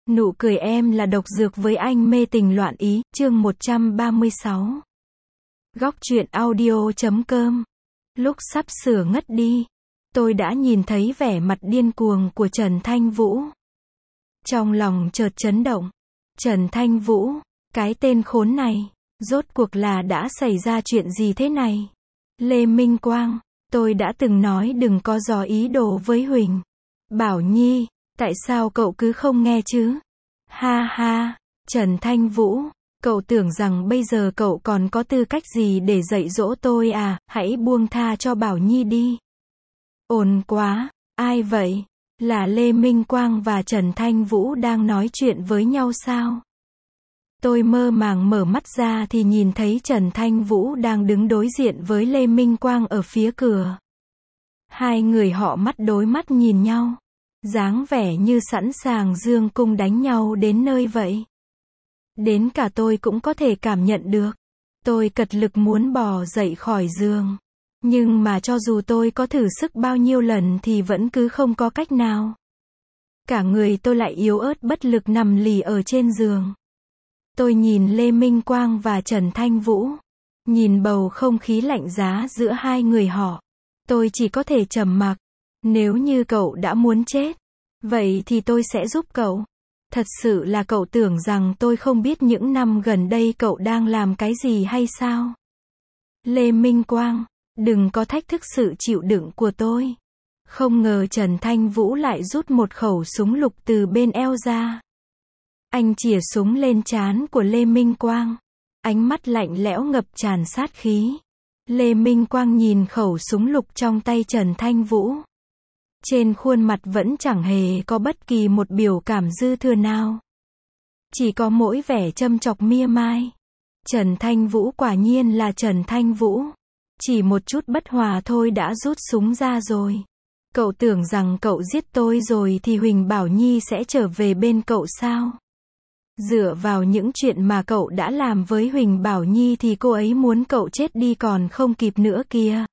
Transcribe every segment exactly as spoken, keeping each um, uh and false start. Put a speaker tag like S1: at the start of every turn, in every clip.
S1: Nụ cười em là độc dược với anh mê tình loạn ý, chương một trăm ba mươi sáu. Góc truyện audio chấm com. Lúc sắp sửa ngất đi, tôi đã nhìn thấy vẻ mặt điên cuồng của Trần Thanh Vũ. Trong lòng chợt chấn động. Trần Thanh Vũ, cái tên khốn này, rốt cuộc là đã xảy ra chuyện gì thế này? Lê Minh Quang, tôi đã từng nói đừng có dò ý đồ với Huỳnh Bảo Nhi, tại sao cậu cứ không nghe chứ? Ha ha, Trần Thanh Vũ, cậu tưởng rằng bây giờ cậu còn có tư cách gì để dạy dỗ tôi à, hãy buông tha cho Bảo Nhi đi. Ồn quá, ai vậy? Là Lê Minh Quang và Trần Thanh Vũ đang nói chuyện với nhau sao? Tôi mơ màng mở mắt ra thì nhìn thấy Trần Thanh Vũ đang đứng đối diện với Lê Minh Quang ở phía cửa. Hai người họ mắt đối mắt nhìn nhau, dáng vẻ như sẵn sàng dương cung đánh nhau đến nơi vậy. Đến cả tôi cũng có thể cảm nhận được. Tôi cật lực muốn bò dậy khỏi giường. Nhưng mà cho dù tôi có thử sức bao nhiêu lần thì vẫn cứ không có cách nào. Cả người tôi lại yếu ớt bất lực nằm lì ở trên giường. Tôi nhìn Lê Minh Quang và Trần Thanh Vũ. Nhìn bầu không khí lạnh giá giữa hai người họ. Tôi chỉ có thể trầm mặc. Nếu như cậu đã muốn chết, vậy thì tôi sẽ giúp cậu. Thật sự là cậu tưởng rằng tôi không biết những năm gần đây cậu đang làm cái gì hay sao? Lê Minh Quang, đừng có thách thức sự chịu đựng của tôi. Không ngờ Trần Thanh Vũ lại rút một khẩu súng lục từ bên eo ra. Anh chĩa súng lên trán của Lê Minh Quang. Ánh mắt lạnh lẽo ngập tràn sát khí. Lê Minh Quang nhìn khẩu súng lục trong tay Trần Thanh Vũ. Trên khuôn mặt vẫn chẳng hề có bất kỳ một biểu cảm dư thừa nào. Chỉ có mỗi vẻ châm chọc mia mai. Trần Thanh Vũ quả nhiên là Trần Thanh Vũ. Chỉ một chút bất hòa thôi đã rút súng ra rồi. Cậu tưởng rằng cậu giết tôi rồi thì Huỳnh Bảo Nhi sẽ trở về bên cậu sao? Dựa vào những chuyện mà cậu đã làm với Huỳnh Bảo Nhi thì cô ấy muốn cậu chết đi còn không kịp nữa kìa.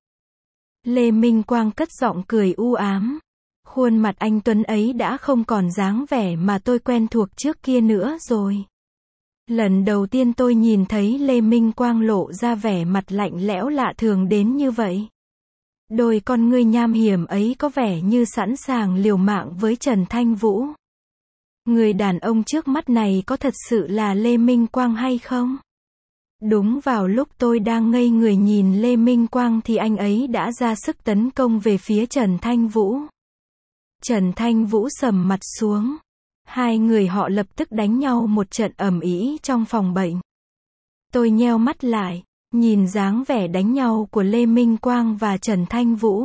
S1: Lê Minh Quang cất giọng cười u ám. Khuôn mặt anh tuấn ấy đã không còn dáng vẻ mà tôi quen thuộc trước kia nữa rồi. Lần đầu tiên tôi nhìn thấy Lê Minh Quang lộ ra vẻ mặt lạnh lẽo lạ thường đến như vậy. Đôi con ngươi nham hiểm ấy có vẻ như sẵn sàng liều mạng với Trần Thanh Vũ. Người đàn ông trước mắt này có thật sự là Lê Minh Quang hay không? Đúng vào lúc tôi đang ngây người nhìn Lê Minh Quang thì anh ấy đã ra sức tấn công về phía Trần Thanh Vũ. Trần Thanh Vũ sầm mặt xuống. Hai người họ lập tức đánh nhau một trận ầm ĩ trong phòng bệnh. Tôi nheo mắt lại, nhìn dáng vẻ đánh nhau của Lê Minh Quang và Trần Thanh Vũ.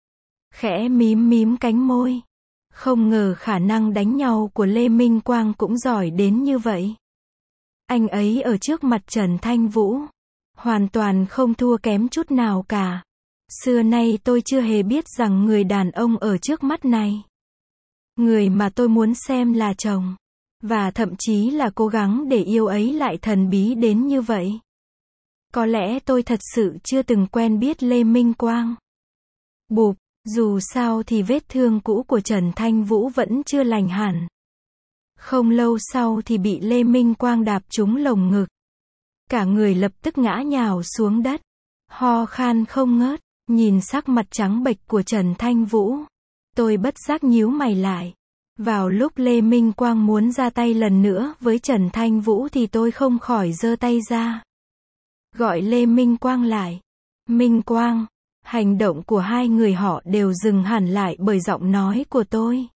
S1: Khẽ mím mím cánh môi. Không ngờ khả năng đánh nhau của Lê Minh Quang cũng giỏi đến như vậy. Anh ấy ở trước mặt Trần Thanh Vũ, hoàn toàn không thua kém chút nào cả. Xưa nay tôi chưa hề biết rằng người đàn ông ở trước mắt này, người mà tôi muốn xem là chồng, và thậm chí là cố gắng để yêu ấy lại thần bí đến như vậy. Có lẽ tôi thật sự chưa từng quen biết Lê Minh Quang. Bụp, dù sao thì vết thương cũ của Trần Thanh Vũ vẫn chưa lành hẳn. Không lâu sau thì bị Lê Minh Quang đạp trúng lồng ngực. Cả người lập tức ngã nhào xuống đất, ho khan không ngớt. Nhìn sắc mặt trắng bệch của Trần Thanh Vũ, tôi bất giác nhíu mày lại. Vào lúc Lê Minh Quang muốn ra tay lần nữa với Trần Thanh Vũ thì tôi không khỏi giơ tay ra, gọi Lê Minh Quang lại. Minh Quang. Hành động của hai người họ đều dừng hẳn lại bởi giọng nói của tôi.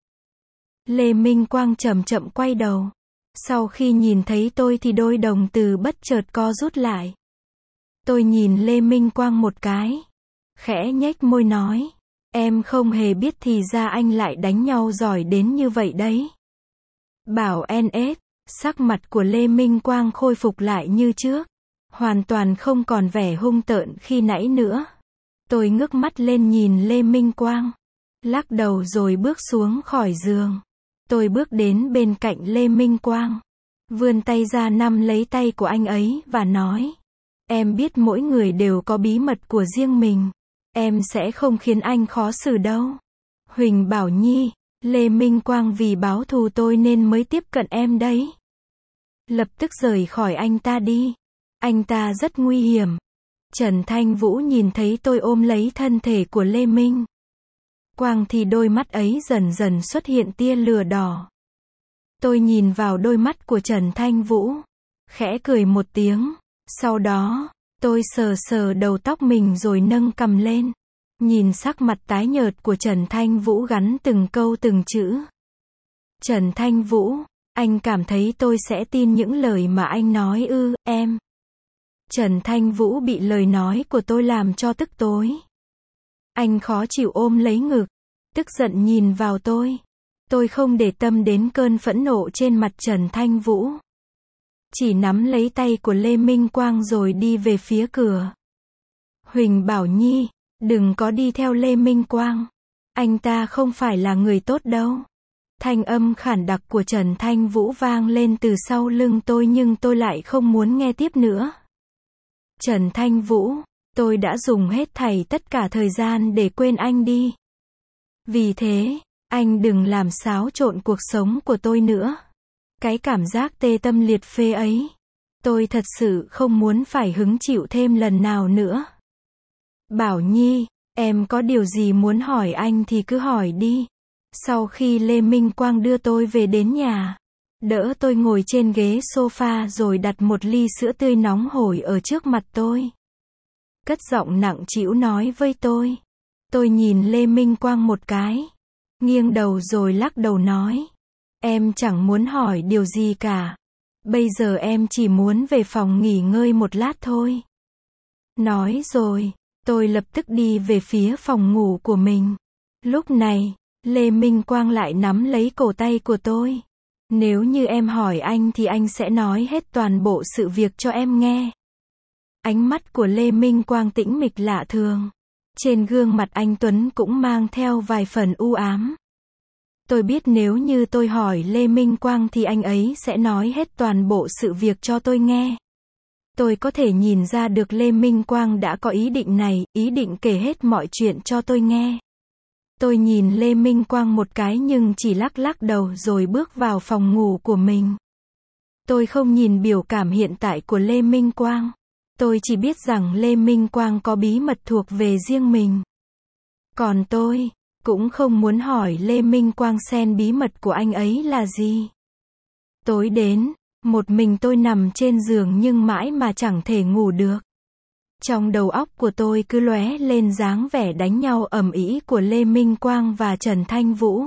S1: Lê Minh Quang chậm chậm quay đầu. Sau khi nhìn thấy tôi thì đôi đồng tử bất chợt co rút lại. Tôi nhìn Lê Minh Quang một cái, khẽ nhếch môi nói, em không hề biết thì ra anh lại đánh nhau giỏi đến như vậy đấy. Bảo en ét, sắc mặt của Lê Minh Quang khôi phục lại như trước, hoàn toàn không còn vẻ hung tợn khi nãy nữa. Tôi ngước mắt lên nhìn Lê Minh Quang, lắc đầu rồi bước xuống khỏi giường. Tôi bước đến bên cạnh Lê Minh Quang, vươn tay ra nắm lấy tay của anh ấy và nói, em biết mỗi người đều có bí mật của riêng mình. Em sẽ không khiến anh khó xử đâu. Huỳnh Bảo Nhi, Lê Minh Quang vì báo thù tôi nên mới tiếp cận em đấy. Lập tức rời khỏi anh ta đi. Anh ta rất nguy hiểm. Trần Thanh Vũ nhìn thấy tôi ôm lấy thân thể của Lê Minh Quang thì đôi mắt ấy dần dần xuất hiện tia lửa đỏ. Tôi nhìn vào đôi mắt của Trần Thanh Vũ, khẽ cười một tiếng. Sau đó, tôi sờ sờ đầu tóc mình rồi nâng cằm lên. Nhìn sắc mặt tái nhợt của Trần Thanh Vũ gắn từng câu từng chữ. Trần Thanh Vũ, anh cảm thấy tôi sẽ tin những lời mà anh nói ư, em. Trần Thanh Vũ bị lời nói của tôi làm cho tức tối. Anh khó chịu ôm lấy ngực, tức giận nhìn vào tôi. Tôi không để tâm đến cơn phẫn nộ trên mặt Trần Thanh Vũ. Chỉ nắm lấy tay của Lê Minh Quang rồi đi về phía cửa. Huỳnh Bảo Nhi, đừng có đi theo Lê Minh Quang. Anh ta không phải là người tốt đâu. Thanh âm khản đặc của Trần Thanh Vũ vang lên từ sau lưng tôi nhưng tôi lại không muốn nghe tiếp nữa. Trần Thanh Vũ, tôi đã dùng hết thảy tất cả thời gian để quên anh đi. Vì thế, anh đừng làm xáo trộn cuộc sống của tôi nữa. Cái cảm giác tê tâm liệt phế ấy, tôi thật sự không muốn phải hứng chịu thêm lần nào nữa. Bảo Nhi, em có điều gì muốn hỏi anh thì cứ hỏi đi. Sau khi Lê Minh Quang đưa tôi về đến nhà, đỡ tôi ngồi trên ghế sofa rồi đặt một ly sữa tươi nóng hổi ở trước mặt tôi. Cất giọng nặng trĩu nói với tôi. Tôi nhìn Lê Minh Quang một cái, nghiêng đầu rồi lắc đầu nói. Em chẳng muốn hỏi điều gì cả. Bây giờ em chỉ muốn về phòng nghỉ ngơi một lát thôi. Nói rồi, tôi lập tức đi về phía phòng ngủ của mình. Lúc này, Lê Minh Quang lại nắm lấy cổ tay của tôi. Nếu như em hỏi anh thì anh sẽ nói hết toàn bộ sự việc cho em nghe. Ánh mắt của Lê Minh Quang tĩnh mịch lạ thường. Trên gương mặt anh Tuấn cũng mang theo vài phần u ám. Tôi biết nếu như tôi hỏi Lê Minh Quang thì anh ấy sẽ nói hết toàn bộ sự việc cho tôi nghe. Tôi có thể nhìn ra được Lê Minh Quang đã có ý định này, ý định kể hết mọi chuyện cho tôi nghe. Tôi nhìn Lê Minh Quang một cái nhưng chỉ lắc lắc đầu rồi bước vào phòng ngủ của mình. Tôi không nhìn biểu cảm hiện tại của Lê Minh Quang. Tôi chỉ biết rằng Lê Minh Quang có bí mật thuộc về riêng mình. Còn tôi cũng không muốn hỏi Lê Minh Quang xem bí mật của anh ấy là gì. Tối đến, một mình tôi nằm trên giường nhưng mãi mà chẳng thể ngủ được. Trong đầu óc của tôi cứ lóe lên dáng vẻ đánh nhau ầm ĩ của Lê Minh Quang và Trần Thanh Vũ.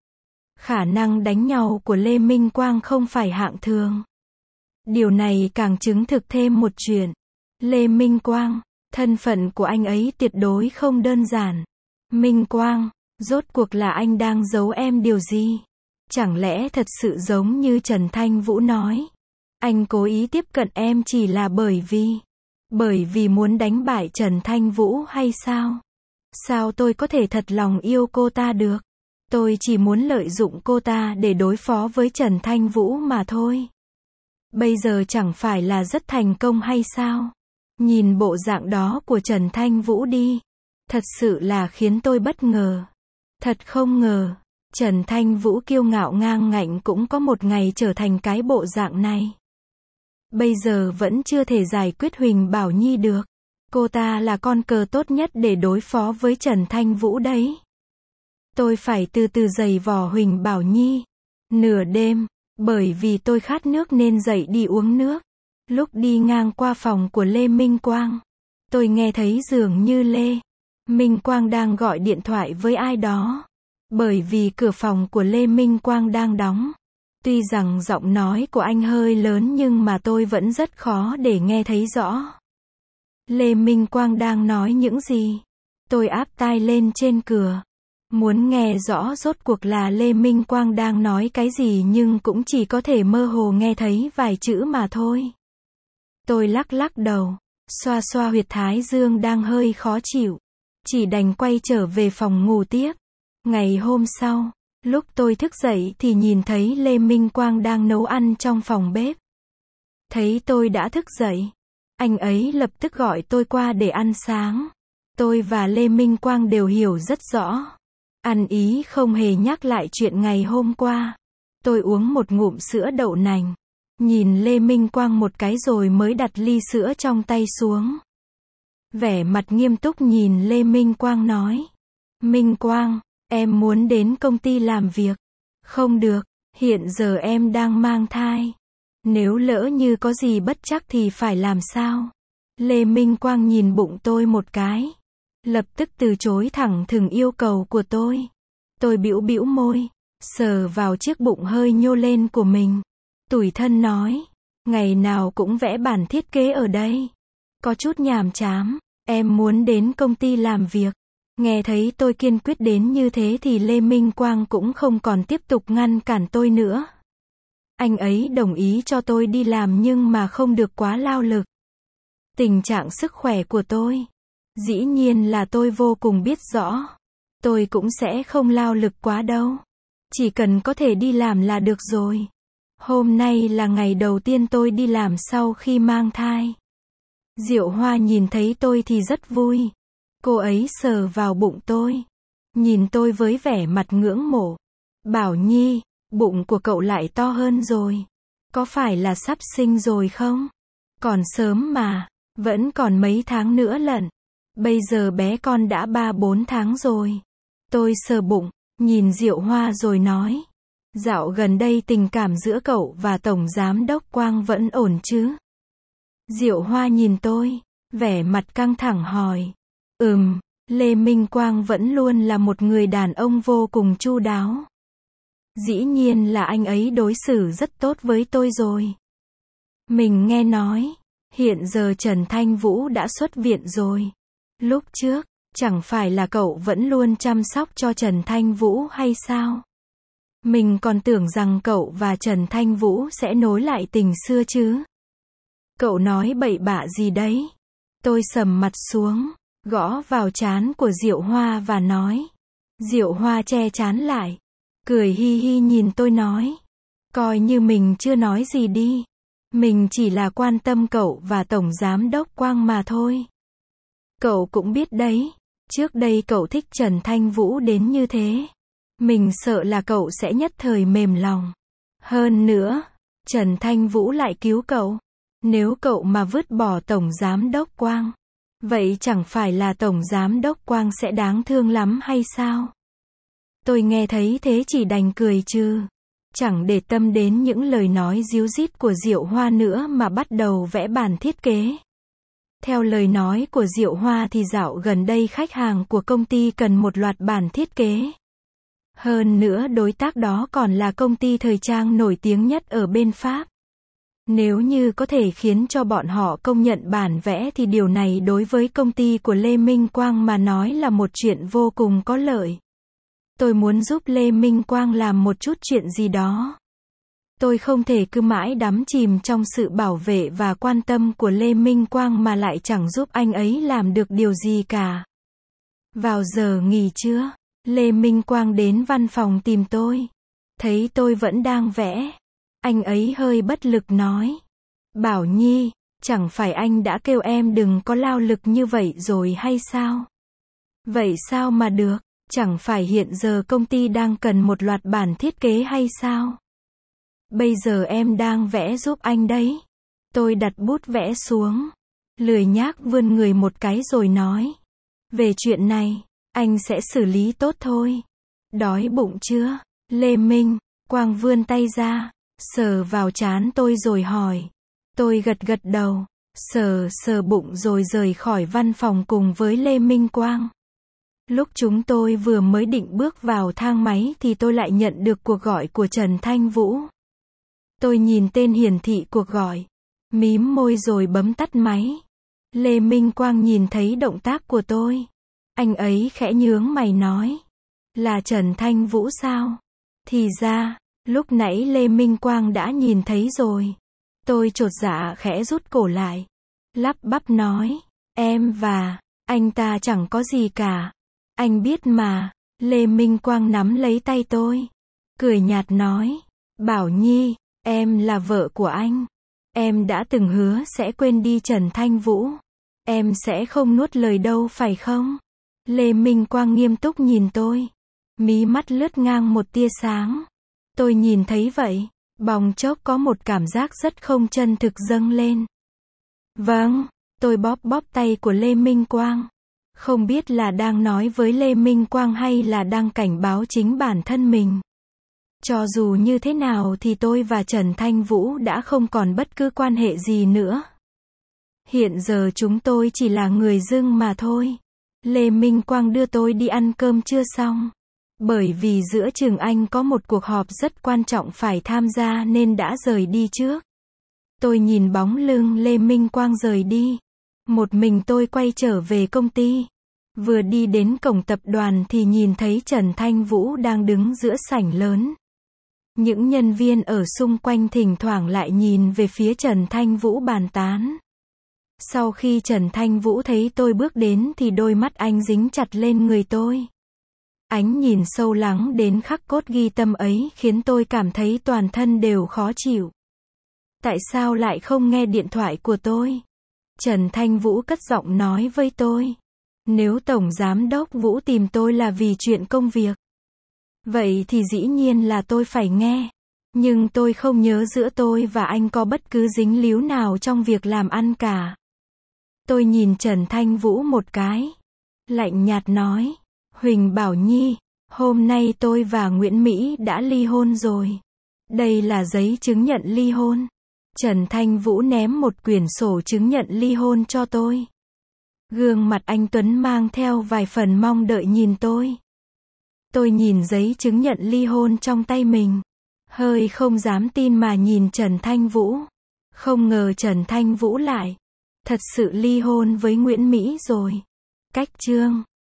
S1: Khả năng đánh nhau của Lê Minh Quang không phải hạng thường. Điều này càng chứng thực thêm một chuyện. Lê Minh Quang, thân phận của anh ấy tuyệt đối không đơn giản. Minh Quang, rốt cuộc là anh đang giấu em điều gì? Chẳng lẽ thật sự giống như Trần Thanh Vũ nói, anh cố ý tiếp cận em chỉ là bởi vì, bởi vì muốn đánh bại Trần Thanh Vũ hay sao? Sao tôi có thể thật lòng yêu cô ta được? Tôi chỉ muốn lợi dụng cô ta để đối phó với Trần Thanh Vũ mà thôi. Bây giờ chẳng phải là rất thành công hay sao? Nhìn bộ dạng đó của Trần Thanh Vũ đi, thật sự là khiến tôi bất ngờ. Thật không ngờ, Trần Thanh Vũ kiêu ngạo ngang ngạnh cũng có một ngày trở thành cái bộ dạng này. Bây giờ vẫn chưa thể giải quyết Huỳnh Bảo Nhi được. Cô ta là con cờ tốt nhất để đối phó với Trần Thanh Vũ đấy. Tôi phải từ từ giày vò Huỳnh Bảo Nhi. Nửa đêm, bởi vì tôi khát nước nên dậy đi uống nước. Lúc đi ngang qua phòng của Lê Minh Quang, tôi nghe thấy dường như Lê Minh Quang đang gọi điện thoại với ai đó. Bởi vì cửa phòng của Lê Minh Quang đang đóng. Tuy rằng giọng nói của anh hơi lớn nhưng mà tôi vẫn rất khó để nghe thấy rõ. Lê Minh Quang đang nói những gì? Tôi áp tai lên trên cửa. Muốn nghe rõ rốt cuộc là Lê Minh Quang đang nói cái gì nhưng cũng chỉ có thể mơ hồ nghe thấy vài chữ mà thôi. Tôi lắc lắc đầu, xoa xoa huyệt thái dương đang hơi khó chịu. Chỉ đành quay trở về phòng ngủ tiếp. Ngày hôm sau, lúc tôi thức dậy thì nhìn thấy Lê Minh Quang đang nấu ăn trong phòng bếp. Thấy tôi đã thức dậy, anh ấy lập tức gọi tôi qua để ăn sáng. Tôi và Lê Minh Quang đều hiểu rất rõ. Ăn ý không hề nhắc lại chuyện ngày hôm qua. Tôi uống một ngụm sữa đậu nành. Nhìn Lê Minh Quang một cái rồi mới đặt ly sữa trong tay xuống. Vẻ mặt nghiêm túc nhìn Lê Minh Quang nói. Minh Quang, em muốn đến công ty làm việc. Không được, hiện giờ em đang mang thai. Nếu lỡ như có gì bất trắc thì phải làm sao? Lê Minh Quang nhìn bụng tôi một cái. Lập tức từ chối thẳng thừng yêu cầu của tôi. Tôi bĩu bĩu môi, sờ vào chiếc bụng hơi nhô lên của mình. Tủi thân nói, ngày nào cũng vẽ bản thiết kế ở đây. Có chút nhàm chán, em muốn đến công ty làm việc. Nghe thấy tôi kiên quyết đến như thế thì Lê Minh Quang cũng không còn tiếp tục ngăn cản tôi nữa. Anh ấy đồng ý cho tôi đi làm nhưng mà không được quá lao lực. Tình trạng sức khỏe của tôi, dĩ nhiên là tôi vô cùng biết rõ. Tôi cũng sẽ không lao lực quá đâu. Chỉ cần có thể đi làm là được rồi. Hôm nay là ngày đầu tiên tôi đi làm sau khi mang thai. Diệu Hoa nhìn thấy tôi thì rất vui. Cô ấy sờ vào bụng tôi. Nhìn tôi với vẻ mặt ngưỡng mộ. Bảo Nhi, bụng của cậu lại to hơn rồi. Có phải là sắp sinh rồi không? Còn sớm mà, vẫn còn mấy tháng nữa lận. Bây giờ bé con đã ba bốn tháng rồi. Tôi sờ bụng, nhìn Diệu Hoa rồi nói. Dạo gần đây tình cảm giữa cậu và Tổng Giám Đốc Quang vẫn ổn chứ? Diệu Hoa nhìn tôi, vẻ mặt căng thẳng hỏi. Ừm, Lê Minh Quang vẫn luôn là một người đàn ông vô cùng chu đáo. Dĩ nhiên là anh ấy đối xử rất tốt với tôi rồi. Mình nghe nói, hiện giờ Trần Thanh Vũ đã xuất viện rồi. Lúc trước, chẳng phải là cậu vẫn luôn chăm sóc cho Trần Thanh Vũ hay sao? Mình còn tưởng rằng cậu và Trần Thanh Vũ sẽ nối lại tình xưa chứ. Cậu nói bậy bạ gì đấy? Tôi sầm mặt xuống, gõ vào trán của Diệu Hoa và nói. Diệu Hoa che trán lại, cười hi hi nhìn tôi nói. Coi như mình chưa nói gì đi. Mình chỉ là quan tâm cậu và Tổng Giám Đốc Quang mà thôi. Cậu cũng biết đấy, trước đây cậu thích Trần Thanh Vũ đến như thế. Mình sợ là cậu sẽ nhất thời mềm lòng. Hơn nữa, Trần Thanh Vũ lại cứu cậu. Nếu cậu mà vứt bỏ Tổng Giám Đốc Quang, vậy chẳng phải là Tổng Giám Đốc Quang sẽ đáng thương lắm hay sao? Tôi nghe thấy thế chỉ đành cười trừ. Chẳng để tâm đến những lời nói díu dít của Diệu Hoa nữa mà bắt đầu vẽ bản thiết kế. Theo lời nói của Diệu Hoa thì dạo gần đây khách hàng của công ty cần một loạt bản thiết kế. Hơn nữa đối tác đó còn là công ty thời trang nổi tiếng nhất ở bên Pháp. Nếu như có thể khiến cho bọn họ công nhận bản vẽ thì điều này đối với công ty của Lê Minh Quang mà nói là một chuyện vô cùng có lợi. Tôi muốn giúp Lê Minh Quang làm một chút chuyện gì đó. Tôi không thể cứ mãi đắm chìm trong sự bảo vệ và quan tâm của Lê Minh Quang mà lại chẳng giúp anh ấy làm được điều gì cả. Vào giờ nghỉ trưa, Lê Minh Quang đến văn phòng tìm tôi. Thấy tôi vẫn đang vẽ. Anh ấy hơi bất lực nói. Bảo Nhi, chẳng phải anh đã kêu em đừng có lao lực như vậy rồi hay sao? Vậy sao mà được? Chẳng phải hiện giờ công ty đang cần một loạt bản thiết kế hay sao? Bây giờ em đang vẽ giúp anh đấy. Tôi đặt bút vẽ xuống. Lười nhác vươn người một cái rồi nói. Về chuyện này, anh sẽ xử lý tốt thôi. Đói bụng chưa? Lê Minh Quang vươn tay ra, sờ vào trán tôi rồi hỏi. Tôi gật gật đầu, sờ sờ bụng rồi rời khỏi văn phòng cùng với Lê Minh Quang. Lúc chúng tôi vừa mới định bước vào thang máy thì tôi lại nhận được cuộc gọi của Trần Thanh Vũ. Tôi nhìn tên hiển thị cuộc gọi, mím môi rồi bấm tắt máy. Lê Minh Quang nhìn thấy động tác của tôi. Anh ấy khẽ nhướng mày nói. Là Trần Thanh Vũ sao? Thì ra, lúc nãy Lê Minh Quang đã nhìn thấy rồi. Tôi chột dạ khẽ rút cổ lại. Lắp bắp nói. Em và anh ta chẳng có gì cả. Anh biết mà. Lê Minh Quang nắm lấy tay tôi. Cười nhạt nói. Bảo Nhi, em là vợ của anh. Em đã từng hứa sẽ quên đi Trần Thanh Vũ. Em sẽ không nuốt lời đâu phải không? Lê Minh Quang nghiêm túc nhìn tôi. Mí mắt lướt ngang một tia sáng. Tôi nhìn thấy vậy, bỗng chốc có một cảm giác rất không chân thực dâng lên. Vâng, tôi bóp bóp tay của Lê Minh Quang. Không biết là đang nói với Lê Minh Quang hay là đang cảnh báo chính bản thân mình. Cho dù như thế nào thì tôi và Trần Thanh Vũ đã không còn bất cứ quan hệ gì nữa. Hiện giờ chúng tôi chỉ là người dưng mà thôi. Lê Minh Quang đưa tôi đi ăn cơm trưa xong. Bởi vì giữa trường anh có một cuộc họp rất quan trọng phải tham gia nên đã rời đi trước. Tôi nhìn bóng lưng Lê Minh Quang rời đi. Một mình tôi quay trở về công ty. Vừa đi đến cổng tập đoàn thì nhìn thấy Trần Thanh Vũ đang đứng giữa sảnh lớn. Những nhân viên ở xung quanh thỉnh thoảng lại nhìn về phía Trần Thanh Vũ bàn tán. Sau khi Trần Thanh Vũ thấy tôi bước đến thì đôi mắt anh dính chặt lên người tôi. Ánh nhìn sâu lắng đến khắc cốt ghi tâm ấy khiến tôi cảm thấy toàn thân đều khó chịu. Tại sao lại không nghe điện thoại của tôi? Trần Thanh Vũ cất giọng nói với tôi. Nếu Tổng Giám đốc Vũ tìm tôi là vì chuyện công việc, vậy thì dĩ nhiên là tôi phải nghe. Nhưng tôi không nhớ giữa tôi và anh có bất cứ dính líu nào trong việc làm ăn cả. Tôi nhìn Trần Thanh Vũ một cái. Lạnh nhạt nói. Huỳnh Bảo Nhi, hôm nay tôi và Nguyễn Mỹ đã ly hôn rồi. Đây là giấy chứng nhận ly hôn. Trần Thanh Vũ ném một quyển sổ chứng nhận ly hôn cho tôi. Gương mặt anh Tuấn mang theo vài phần mong đợi nhìn tôi. Tôi nhìn giấy chứng nhận ly hôn trong tay mình. Hơi không dám tin mà nhìn Trần Thanh Vũ. Không ngờ Trần Thanh Vũ lại thật sự ly hôn với Nguyễn Mỹ rồi. Cách chương